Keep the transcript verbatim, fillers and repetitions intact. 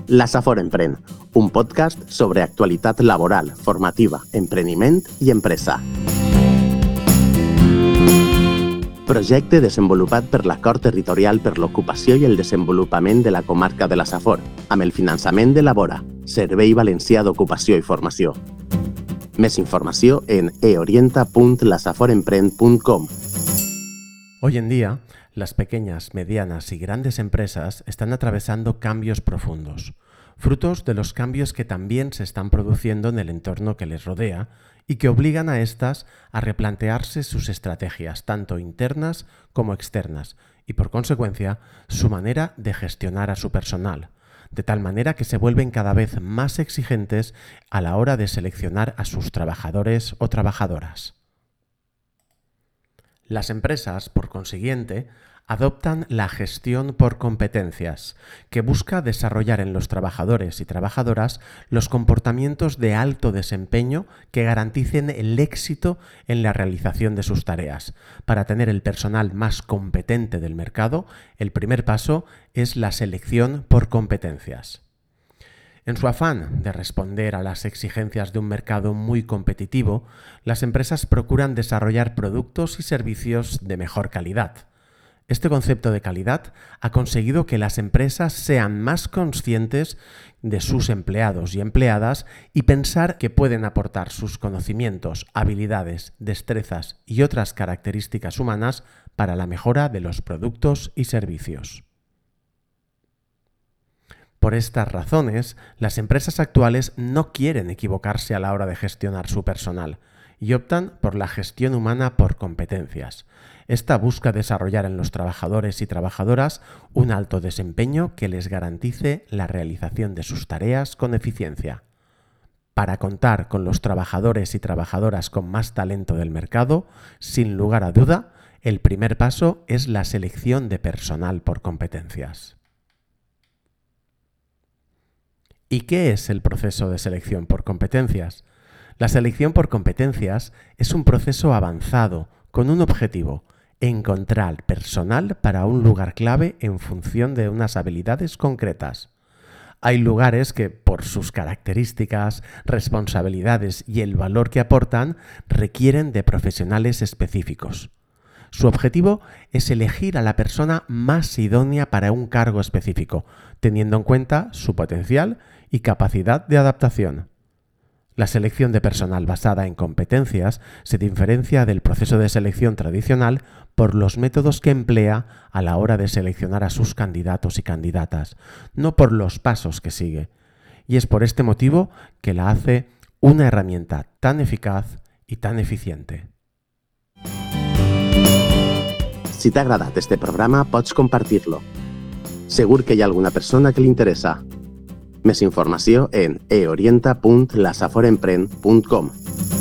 La Safor Emprèn, un podcast sobre actualitat laboral, formativa, empreniment i empresa. Projecte desenvolupat per l'Acord Territorial per l'Ocupació i el Desenvolupament de la Comarca de la Safor, amb el finançament de Labora, Servei Valencià d'Ocupació i Formació. Més informació en e orienta punto la safor empren punto com. Hoy en día, las pequeñas, medianas y grandes empresas están atravesando cambios profundos, frutos de los cambios que también se están produciendo en el entorno que les rodea y que obligan a estas a replantearse sus estrategias, tanto internas como externas, y por consecuencia, su manera de gestionar a su personal, de tal manera que se vuelven cada vez más exigentes a la hora de seleccionar a sus trabajadores o trabajadoras. Las empresas, por consiguiente, adoptan la gestión por competencias, que busca desarrollar en los trabajadores y trabajadoras los comportamientos de alto desempeño que garanticen el éxito en la realización de sus tareas. Para tener el personal más competente del mercado, el primer paso es la selección por competencias. En su afán de responder a las exigencias de un mercado muy competitivo, las empresas procuran desarrollar productos y servicios de mejor calidad. Este concepto de calidad ha conseguido que las empresas sean más conscientes de sus empleados y empleadas y pensar que pueden aportar sus conocimientos, habilidades, destrezas y otras características humanas para la mejora de los productos y servicios. Por estas razones, las empresas actuales no quieren equivocarse a la hora de gestionar su personal y optan por la gestión humana por competencias. Esta busca desarrollar en los trabajadores y trabajadoras un alto desempeño que les garantice la realización de sus tareas con eficiencia. Para contar con los trabajadores y trabajadoras con más talento del mercado, sin lugar a duda, el primer paso es la selección de personal por competencias. ¿Y qué es el proceso de selección por competencias? La selección por competencias es un proceso avanzado con un objetivo: encontrar personal para un lugar clave en función de unas habilidades concretas. Hay lugares que, por sus características, responsabilidades y el valor que aportan, requieren de profesionales específicos. Su objetivo es elegir a la persona más idónea para un cargo específico, teniendo en cuenta su potencial y capacidad de adaptación. La selección de personal basada en competencias se diferencia del proceso de selección tradicional por los métodos que emplea a la hora de seleccionar a sus candidatos y candidatas, no por los pasos que sigue. Y es por este motivo que la hace una herramienta tan eficaz i tan eficiente. Si t'ha agradat este programa, pots compartir-lo. Segur que hi ha alguna persona que li interessa. Més informació en e orienta punto la safor empren punto com.